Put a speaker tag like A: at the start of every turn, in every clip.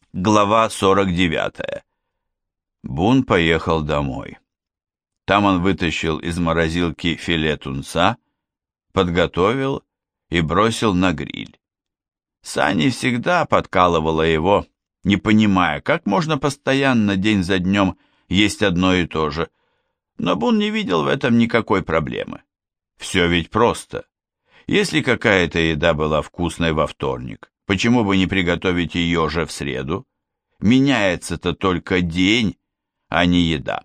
A: Глава 49. Бун поехал домой. Там он вытащил из морозилки филе тунца, подготовил и бросил на гриль. Санни всегда подкалывала его, не понимая, как можно постоянно день за днем есть одно и то же. Но Бун не видел в этом никакой проблемы. Все ведь просто. Если какая-то еда была вкусной во вторник, почему бы не приготовить ее же в среду? Меняется-то только день, а не еда.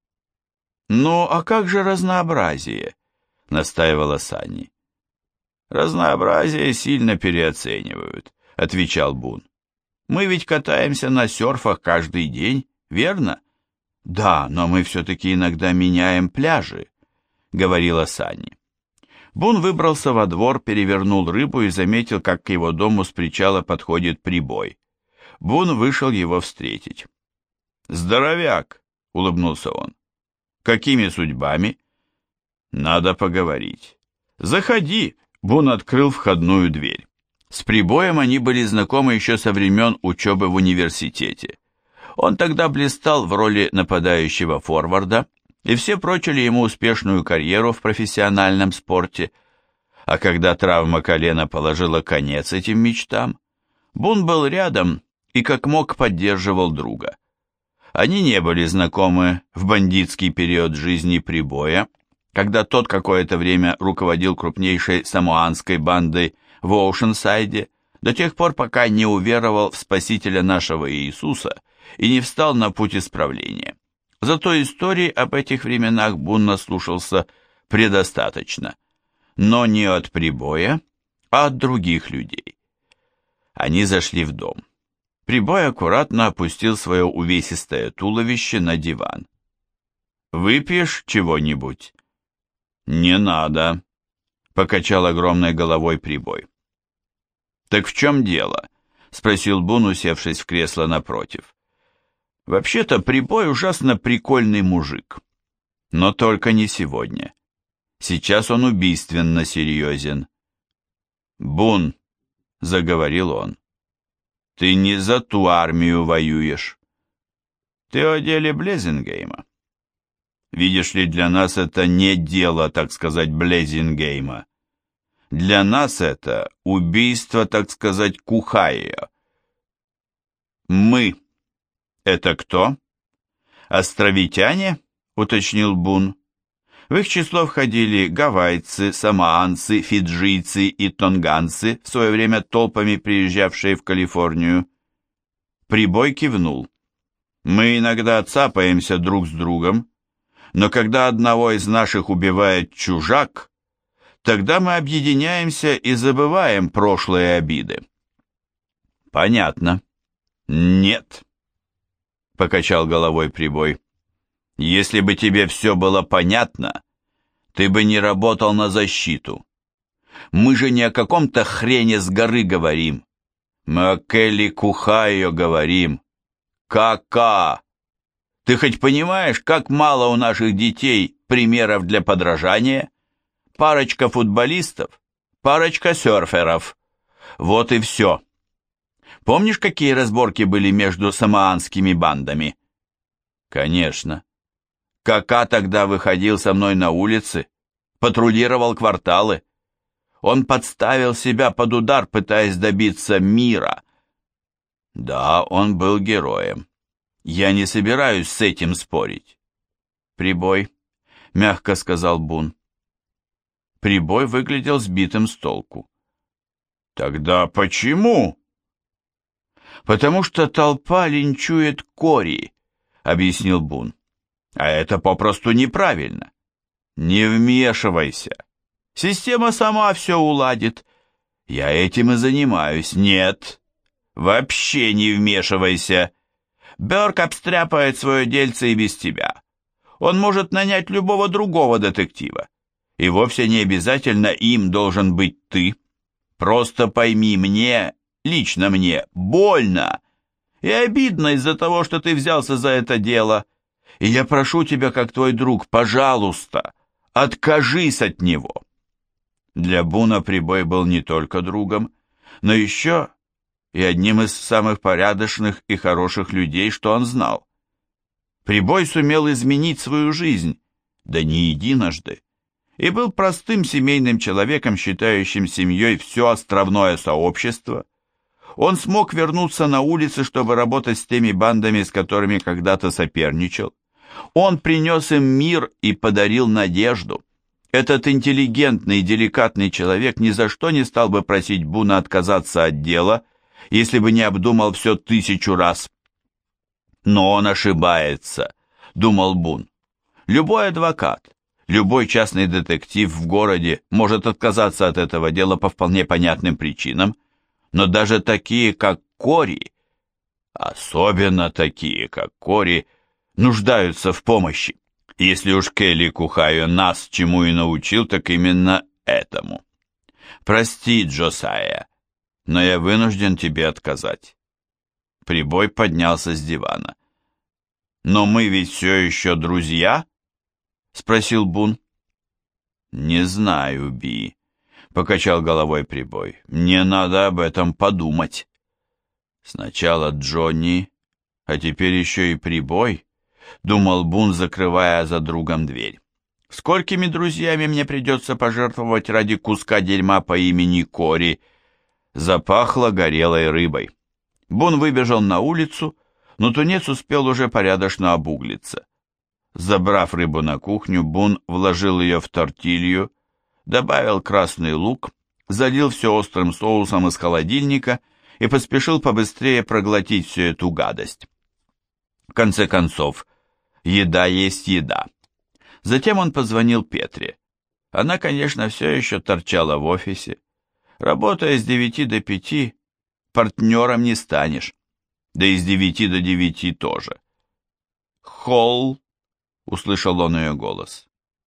A: «Ну, а как же разнообразие?» — настаивала Санни. «Разнообразие сильно переоценивают», — отвечал Бун. «Мы ведь катаемся на серфах каждый день, верно?» «Да, но мы все-таки иногда меняем пляжи», — говорила Санни. Бун выбрался во двор, перевернул рыбу и заметил, как к его дому с причала подходит прибой. Бун вышел его встретить. «Здоровяк!» — улыбнулся он. «Какими судьбами?» «Надо поговорить». «Заходи!» — Бун открыл входную дверь. С прибоем они были знакомы еще со времен учебы в университете. Он тогда блистал в роли нападающего форварда, и все прочили ему успешную карьеру в профессиональном спорте. А когда травма колена положила конец этим мечтам, Бун был рядом и как мог поддерживал друга. Они не были знакомы в бандитский период жизни прибоя, когда тот какое-то время руководил крупнейшей самоанской бандой в Оушенсайде, до тех пор, пока не уверовал в Спасителя нашего Иисуса и не встал на путь исправления. Зато истории об этих временах Бун наслушался предостаточно, но не от прибоя, а от других людей. Они зашли в дом. Прибой аккуратно опустил свое увесистое туловище на диван. «Выпьешь чего-нибудь?» «Не надо», — покачал огромной головой Прибой. «Так в чем дело?» — спросил Бун, усевшись в кресло напротив. «Вообще-то Прибой ужасно прикольный мужик. Но только не сегодня. Сейчас он убийственно серьезен». «Бун», — заговорил он, — «ты не за ту армию воюешь. Ты о деле Блезингейма. Видишь ли, для нас это не дело, так сказать, Блезингейма. Для нас это убийство, так сказать, Кухайо. Мы — это кто? Островитяне, уточнил Бун. В их число входили гавайцы, самоанцы, фиджийцы и тонганцы, в свое время толпами приезжавшие в Калифорнию. Прибой кивнул. Мы иногда цапаемся друг с другом, но когда одного из наших убивает чужак, тогда мы объединяемся и забываем прошлые обиды. Понятно. Нет, покачал головой Прибой. Если бы тебе все было понятно, ты бы не работал на защиту. Мы же не о каком-то хрене с горы говорим. Мы о Келли Кухайо говорим. Ка-ка! Ты хоть понимаешь, как мало у наших детей примеров для подражания? Парочка футболистов, парочка серферов. Вот и все. Помнишь, какие разборки были между самоанскими бандами? Конечно. Кака тогда выходил со мной на улицы, патрулировал кварталы. Он подставил себя под удар, пытаясь добиться мира. Да, он был героем. Я не собираюсь с этим спорить. Прибой, мягко сказал Бун. Прибой выглядел сбитым с толку. Тогда почему? Потому что толпа линчует Кори, объяснил Бун. А это попросту неправильно. Не вмешивайся. Система сама все уладит. Я этим и занимаюсь. Нет, вообще не вмешивайся. Бёрк обстряпает свое дельце и без тебя. Он может нанять любого другого детектива. И вовсе не обязательно им должен быть ты. Просто пойми, мне, лично мне, больно и обидно из-за того, что ты взялся за это дело. И я прошу тебя, как твой друг, пожалуйста, откажись от него. Для Буна Прибой был не только другом, но еще и одним из самых порядочных и хороших людей, что он знал. Прибой сумел изменить свою жизнь, да не единожды, и был простым семейным человеком, считающим семьей все островное сообщество. Он смог вернуться на улицы, чтобы работать с теми бандами, с которыми когда-то соперничал. Он принес им мир и подарил надежду. Этот интеллигентный и деликатный человек ни за что не стал бы просить Буна отказаться от дела, если бы не обдумал все 1000 раз. Но он ошибается, думал Бун. Любой адвокат, любой частный детектив в городе может отказаться от этого дела по вполне понятным причинам, но даже такие, как Кори, особенно такие, как Кори, нуждаются в помощи. Если уж Келли Кухайо нас чему и научил, так именно этому. Прости, Джосайя, но я вынужден тебе отказать. Прибой поднялся с дивана. «Но мы ведь все еще друзья?» — спросил Бун. «Не знаю, Би», — покачал головой Прибой. «Мне надо об этом подумать». «Сначала Джонни, а теперь еще и Прибой», — думал Бун, закрывая за другом дверь. «Сколькими друзьями мне придется пожертвовать ради куска дерьма по имени Кори?» Запахло горелой рыбой. Бун выбежал на улицу, но тунец успел уже порядочно обуглиться. Забрав рыбу на кухню, Бун вложил ее в тортилью, добавил красный лук, залил все острым соусом из холодильника и поспешил побыстрее проглотить всю эту гадость. В конце концов, еда есть еда. Затем он позвонил Петре. Она, конечно, все еще торчала в офисе. Работая с 9 до 5, партнером не станешь. Да и с 9 до 9 тоже. «Холл», — услышал он ее голос.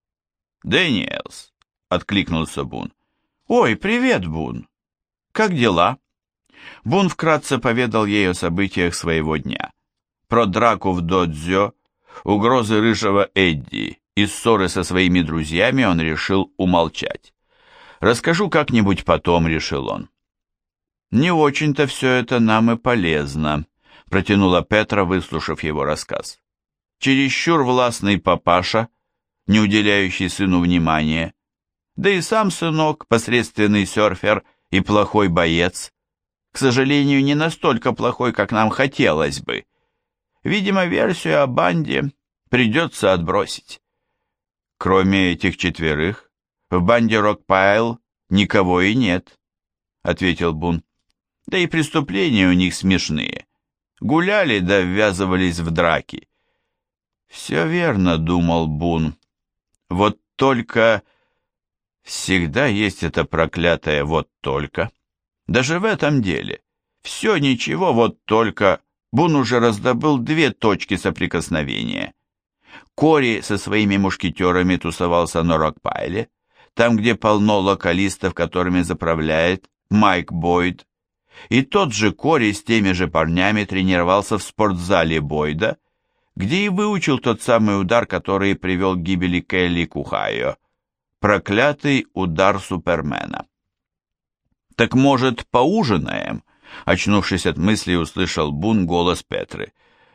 A: «Дэниелс», — откликнулся Бун. «Ой, привет, Бун. Как дела?» Бун вкратце поведал ей о событиях своего дня. Про драку в додзё, угрозы рыжего Эдди и ссоры со своими друзьями он решил умолчать. «Расскажу как-нибудь потом», — решил он. «Не очень-то все это нам и полезно», — протянула Петра, выслушав его рассказ. «Чересчур властный папаша, не уделяющий сыну внимания, да и сам сынок, посредственный серфер и плохой боец, к сожалению, не настолько плохой, как нам хотелось бы. Видимо, версию о банде придется отбросить». «Кроме этих 4, в банде Рокпайл никого и нет», — ответил Бун. «Да и преступления у них смешные. Гуляли да ввязывались в драки». «Все верно», — думал Бун. «Вот только...» Всегда есть это проклятое «вот только». Даже в этом деле. Все ничего, вот только... Бун уже раздобыл 2 точки соприкосновения. Кори со своими мушкетерами тусовался на Рокпайле, там, где полно локалистов, которыми заправляет Майк Бойд. И тот же Кори с теми же парнями тренировался в спортзале Бойда, где и выучил тот самый удар, который привел к гибели Келли Кухайо. Проклятый удар Супермена. «Так, может, поужинаем?» Очнувшись от мысли, услышал Бун голос Петры.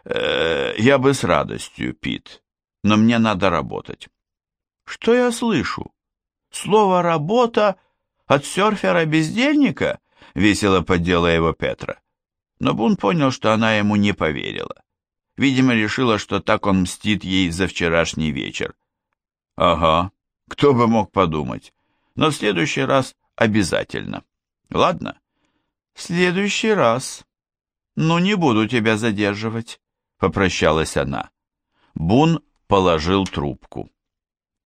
A: «Я бы с радостью, Пит, но мне надо работать». «Что я слышу? Слово «работа» от серфера-бездельника?» — весело поддела его Петра. Но Бун понял, что она ему не поверила. Видимо, решила, что так он мстит ей за вчерашний вечер. «Ага, кто бы мог подумать. Но в следующий раз обязательно. Ладно?» «В следующий раз. Ну, не буду тебя задерживать», — попрощалась она. Бун положил трубку.